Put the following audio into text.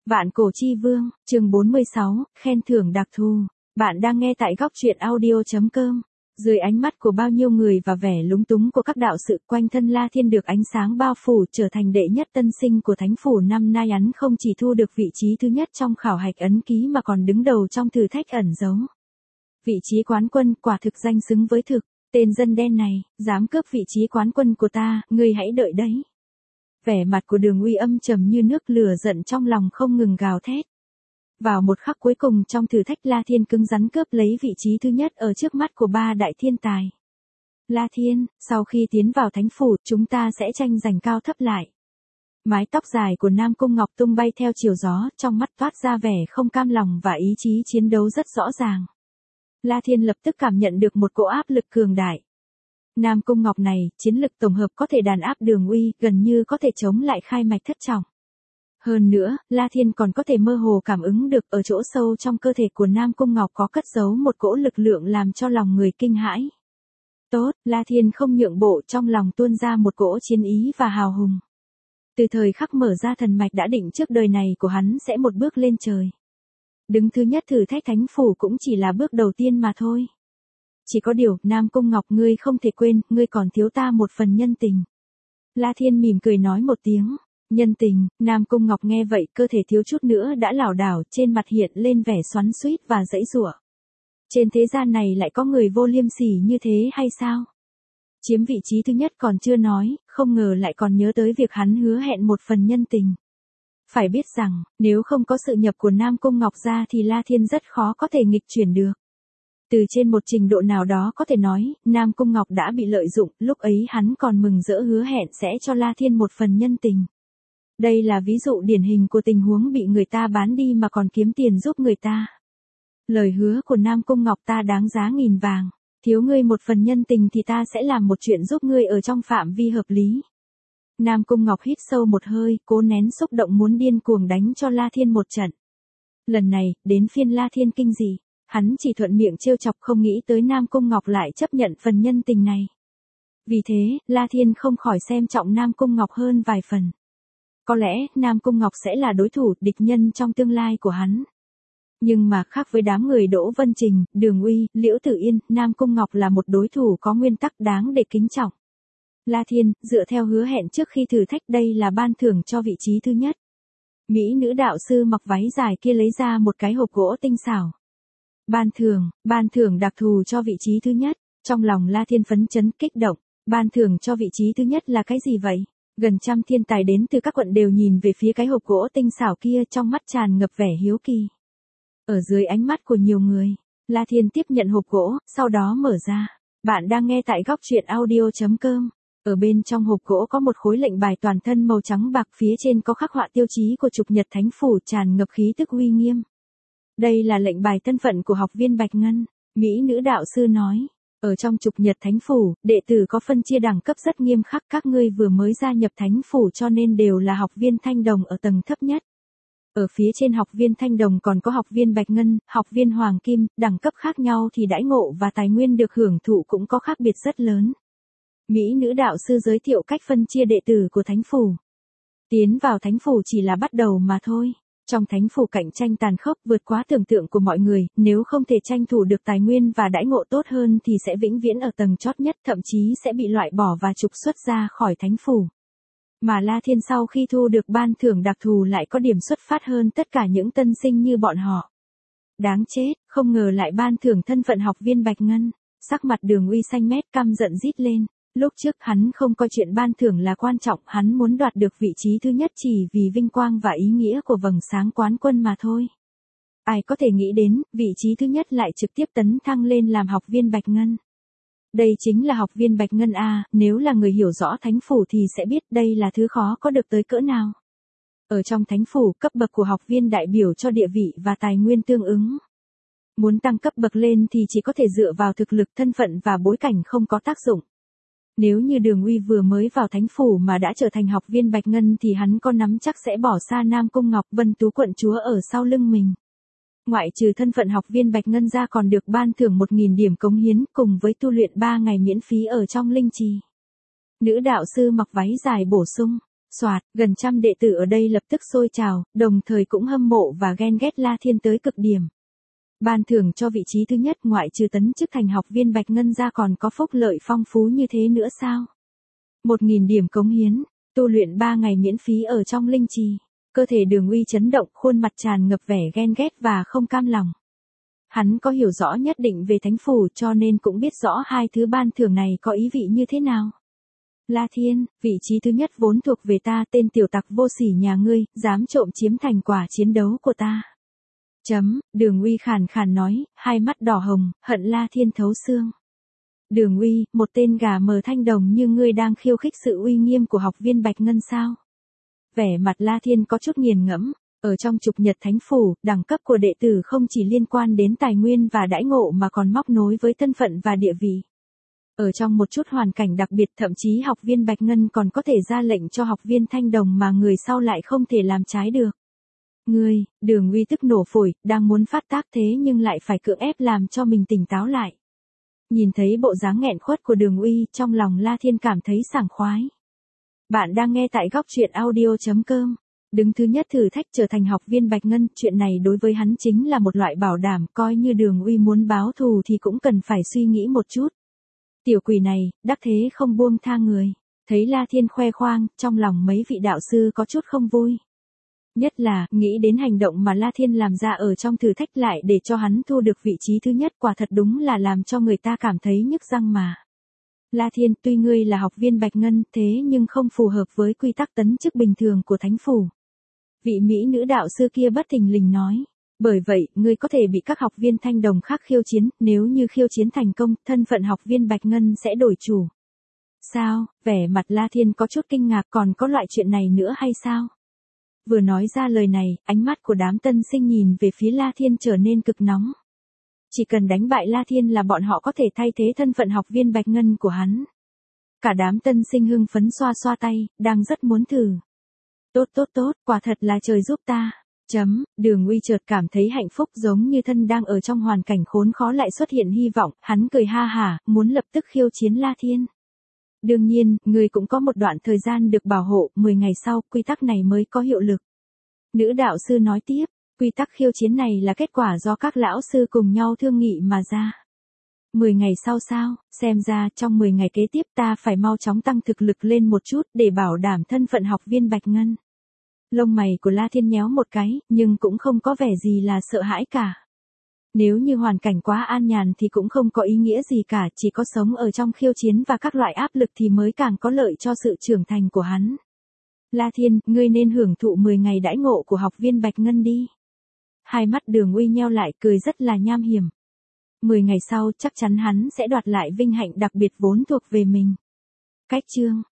Vạn Cổ Chi Vương, chương 46, khen thưởng đặc thù. Bạn đang nghe tại góc truyện audio.com. Dưới ánh mắt của bao nhiêu người và vẻ lúng túng của các đạo sự, quanh thân La Thiên được ánh sáng bao phủ, trở thành đệ nhất tân sinh của thánh phủ năm nay. Hắn không chỉ thu được vị trí thứ nhất trong khảo hạch ấn ký mà còn đứng đầu trong thử thách ẩn giấu. Vị trí quán quân quả thực danh xứng với thực. Tên dân đen này, dám cướp vị trí quán quân của ta, ngươi hãy đợi đấy. Vẻ mặt của Đường Uy âm trầm như nước, lửa giận trong lòng không ngừng gào thét. Vào một khắc cuối cùng trong thử thách, La Thiên cứng rắn cướp lấy vị trí thứ nhất ở trước mắt của ba đại thiên tài. La Thiên, sau khi tiến vào thánh phủ, chúng ta sẽ tranh giành cao thấp lại. Mái tóc dài của Nam Cung Ngọc tung bay theo chiều gió, trong mắt toát ra vẻ không cam lòng và ý chí chiến đấu rất rõ ràng. La Thiên lập tức cảm nhận được một cỗ áp lực cường đại. Nam Cung Ngọc này, chiến lực tổng hợp có thể đàn áp Đường Uy, gần như có thể chống lại khai mạch thất trọng. Hơn nữa, La Thiên còn có thể mơ hồ cảm ứng được ở chỗ sâu trong cơ thể của Nam Cung Ngọc có cất giấu một cỗ lực lượng làm cho lòng người kinh hãi. Tốt, La Thiên không nhượng bộ, trong lòng tuôn ra một cỗ chiến ý và hào hùng. Từ thời khắc mở ra thần mạch đã định trước đời này của hắn sẽ một bước lên trời. Đứng thứ nhất thử thách thánh phủ cũng chỉ là bước đầu tiên mà thôi. Chỉ có điều, Nam Cung Ngọc, ngươi không thể quên, ngươi còn thiếu ta một phần nhân tình. La Thiên mỉm cười nói một tiếng. Nhân tình. Nam Cung Ngọc nghe vậy, cơ thể thiếu chút nữa đã lảo đảo, trên mặt hiện lên vẻ xoắn xuýt và giãy giụa. Trên thế gian này lại có người vô liêm sỉ như thế hay sao? Chiếm vị trí thứ nhất còn chưa nói, không ngờ lại còn nhớ tới việc hắn hứa hẹn một phần nhân tình. Phải biết rằng, nếu không có sự nhập của Nam Cung Ngọc ra thì La Thiên rất khó có thể nghịch chuyển được. Từ trên một trình độ nào đó có thể nói, Nam Cung Ngọc đã bị lợi dụng, lúc ấy hắn còn mừng rỡ hứa hẹn sẽ cho La Thiên một phần nhân tình. Đây là ví dụ điển hình của tình huống bị người ta bán đi mà còn kiếm tiền giúp người ta. Lời hứa của Nam Cung Ngọc ta đáng giá 1000 vàng, thiếu ngươi một phần nhân tình thì ta sẽ làm một chuyện giúp ngươi ở trong phạm vi hợp lý. Nam Cung Ngọc hít sâu một hơi, cố nén xúc động muốn điên cuồng đánh cho La Thiên một trận. Lần này, đến phiên La Thiên kinh dị. Hắn chỉ thuận miệng trêu chọc, không nghĩ tới Nam Cung Ngọc lại chấp nhận phần nhân tình này. Vì thế, La Thiên không khỏi xem trọng Nam Cung Ngọc hơn vài phần. Có lẽ, Nam Cung Ngọc sẽ là đối thủ, địch nhân trong tương lai của hắn. Nhưng mà khác với đám người Đỗ Vân Trình, Đường Uy, Liễu Tử Yên, Nam Cung Ngọc là một đối thủ có nguyên tắc đáng để kính trọng. La Thiên, dựa theo hứa hẹn trước khi thử thách, đây là ban thưởng cho vị trí thứ nhất. Mỹ nữ đạo sư mặc váy dài kia lấy ra một cái hộp gỗ tinh xảo. Ban thưởng đặc thù cho vị trí thứ nhất. Trong lòng La Thiên phấn chấn kích động. Ban thưởng cho vị trí thứ nhất là cái gì vậy? Gần trăm thiên tài đến từ các quận đều nhìn về phía cái hộp gỗ tinh xảo kia, trong mắt tràn ngập vẻ hiếu kỳ. Ở dưới ánh mắt của nhiều người, La Thiên tiếp nhận hộp gỗ, sau đó mở ra. Bạn đang nghe tại góc truyện audio.com. Ở bên trong hộp gỗ có một khối lệnh bài toàn thân màu trắng bạc, phía trên có khắc họa tiêu chí của Trục Nhật Thánh Phủ, tràn ngập khí tức uy nghiêm. Đây là lệnh bài thân phận của học viên Bạch Ngân, Mỹ nữ đạo sư nói. Ở trong Trục Nhật Thánh Phủ, đệ tử có phân chia đẳng cấp rất nghiêm khắc, các ngươi vừa mới gia nhập Thánh Phủ cho nên đều là học viên Thanh Đồng ở tầng thấp nhất. Ở phía trên học viên Thanh Đồng còn có học viên Bạch Ngân, học viên Hoàng Kim, đẳng cấp khác nhau thì đãi ngộ và tài nguyên được hưởng thụ cũng có khác biệt rất lớn. Mỹ nữ đạo sư giới thiệu cách phân chia đệ tử của Thánh Phủ. Tiến vào Thánh Phủ chỉ là bắt đầu mà thôi. Trong Thánh Phủ cạnh tranh tàn khốc vượt quá tưởng tượng của mọi người, nếu không thể tranh thủ được tài nguyên và đãi ngộ tốt hơn thì sẽ vĩnh viễn ở tầng chót nhất, thậm chí sẽ bị loại bỏ và trục xuất ra khỏi Thánh Phủ. Mà La Thiên sau khi thu được ban thưởng đặc thù lại có điểm xuất phát hơn tất cả những tân sinh như bọn họ. Đáng chết, không ngờ lại ban thưởng thân phận học viên Bạch Ngân. Sắc mặt Đường Uy xanh mét căm giận rít lên. Lúc trước hắn không coi chuyện ban thưởng là quan trọng, hắn muốn đoạt được vị trí thứ nhất chỉ vì vinh quang và ý nghĩa của vầng sáng quán quân mà thôi. Ai có thể nghĩ đến, vị trí thứ nhất lại trực tiếp tấn thăng lên làm học viên Bạch Ngân. Đây chính là học viên Bạch Ngân A, nếu là người hiểu rõ Thánh Phủ thì sẽ biết đây là thứ khó có được tới cỡ nào. Ở trong Thánh Phủ, cấp bậc của học viên đại biểu cho địa vị và tài nguyên tương ứng. Muốn tăng cấp bậc lên thì chỉ có thể dựa vào thực lực, thân phận và bối cảnh không có tác dụng. Nếu như Đường Uy vừa mới vào Thánh Phủ mà đã trở thành học viên Bạch Ngân thì hắn có nắm chắc sẽ bỏ xa Nam Cung Ngọc, Vân Tú quận chúa ở sau lưng mình. Ngoại trừ thân phận học viên Bạch Ngân ra còn được ban thưởng 1000 điểm cống hiến cùng với tu luyện 3 ngày miễn phí ở trong linh trì. Nữ đạo sư mặc váy dài bổ sung. Soạt, gần trăm đệ tử ở đây lập tức sôi trào, đồng thời cũng hâm mộ và ghen ghét La Thiên tới cực điểm. Ban thưởng cho vị trí thứ nhất ngoại trừ tấn chức thành học viên Bạch Ngân ra còn có phúc lợi phong phú như thế nữa sao? 1.000 điểm cống hiến, tu luyện 3 ngày miễn phí ở trong linh trì. Cơ thể Đường Uy chấn động, khuôn mặt tràn ngập vẻ ghen ghét và không cam lòng. Hắn có hiểu rõ nhất định về thánh phủ cho nên cũng biết rõ hai thứ ban thưởng này có ý vị như thế nào. La Thiên, vị trí thứ nhất vốn thuộc về ta, tên tiểu tặc vô sỉ nhà ngươi, dám trộm chiếm thành quả chiến đấu của ta. Đường Uy khàn khàn nói, hai mắt đỏ hồng, hận La Thiên thấu xương. Đường Uy, một tên gà mờ thanh đồng như ngươi đang khiêu khích sự uy nghiêm của học viên Bạch Ngân sao? Vẻ mặt La Thiên có chút nghiền ngẫm, ở trong trục nhật thánh phủ, đẳng cấp của đệ tử không chỉ liên quan đến tài nguyên và đãi ngộ mà còn móc nối với thân phận và địa vị. Ở trong một chút hoàn cảnh đặc biệt thậm chí học viên Bạch Ngân còn có thể ra lệnh cho học viên thanh đồng mà người sau lại không thể làm trái được. Ngươi, Đường Uy tức nổ phổi, đang muốn phát tác thế nhưng lại phải cưỡng ép làm cho mình tỉnh táo lại. Nhìn thấy bộ dáng nghẹn khuất của Đường Uy, trong lòng La Thiên cảm thấy sảng khoái. Bạn đang nghe tại góc truyện audio.com. Đứng thứ nhất thử thách trở thành học viên Bạch Ngân, chuyện này đối với hắn chính là một loại bảo đảm, coi như Đường Uy muốn báo thù thì cũng cần phải suy nghĩ một chút. Tiểu quỷ này, đắc thế không buông tha người. Thấy La Thiên khoe khoang, trong lòng mấy vị đạo sư có chút không vui. Nhất là, nghĩ đến hành động mà La Thiên làm ra ở trong thử thách lại để cho hắn thu được vị trí thứ nhất, quả thật đúng là làm cho người ta cảm thấy nhức răng mà. La Thiên, tuy ngươi là học viên Bạch Ngân thế nhưng không phù hợp với quy tắc tấn chức bình thường của thánh phủ. Vị mỹ nữ đạo sư kia bất thình lình nói. Bởi vậy, ngươi có thể bị các học viên thanh đồng khác khiêu chiến, nếu như khiêu chiến thành công, thân phận học viên Bạch Ngân sẽ đổi chủ. Sao, vẻ mặt La Thiên có chút kinh ngạc, còn có loại chuyện này nữa hay sao? Vừa nói ra lời này, ánh mắt của đám tân sinh nhìn về phía La Thiên trở nên cực nóng. Chỉ cần đánh bại La Thiên là bọn họ có thể thay thế thân phận học viên Bạch Ngân của hắn. Cả đám tân sinh hưng phấn xoa xoa tay, đang rất muốn thử. Tốt, quả thật là trời giúp ta. Đường Uy chợt cảm thấy hạnh phúc giống như thân đang ở trong hoàn cảnh khốn khó lại xuất hiện hy vọng, hắn cười ha hả, muốn lập tức khiêu chiến La Thiên. Đương nhiên, người cũng có một đoạn thời gian được bảo hộ, 10 ngày sau, quy tắc này mới có hiệu lực. Nữ đạo sư nói tiếp, quy tắc khiêu chiến này là kết quả do các lão sư cùng nhau thương nghị mà ra. 10 ngày sau sao, xem ra trong 10 ngày kế tiếp ta phải mau chóng tăng thực lực lên một chút để bảo đảm thân phận học viên Bạch Ngân. Lông mày của La Thiên nhéo một cái, nhưng cũng không có vẻ gì là sợ hãi cả. Nếu như hoàn cảnh quá an nhàn thì cũng không có ý nghĩa gì cả, chỉ có sống ở trong khiêu chiến và các loại áp lực thì mới càng có lợi cho sự trưởng thành của hắn. La Thiên, ngươi nên hưởng thụ 10 ngày đãi ngộ của học viên Bạch Ngân đi. Hai mắt Đường Uy nheo lại, cười rất là nham hiểm. 10 ngày sau chắc chắn hắn sẽ đoạt lại vinh hạnh đặc biệt vốn thuộc về mình. Cách chương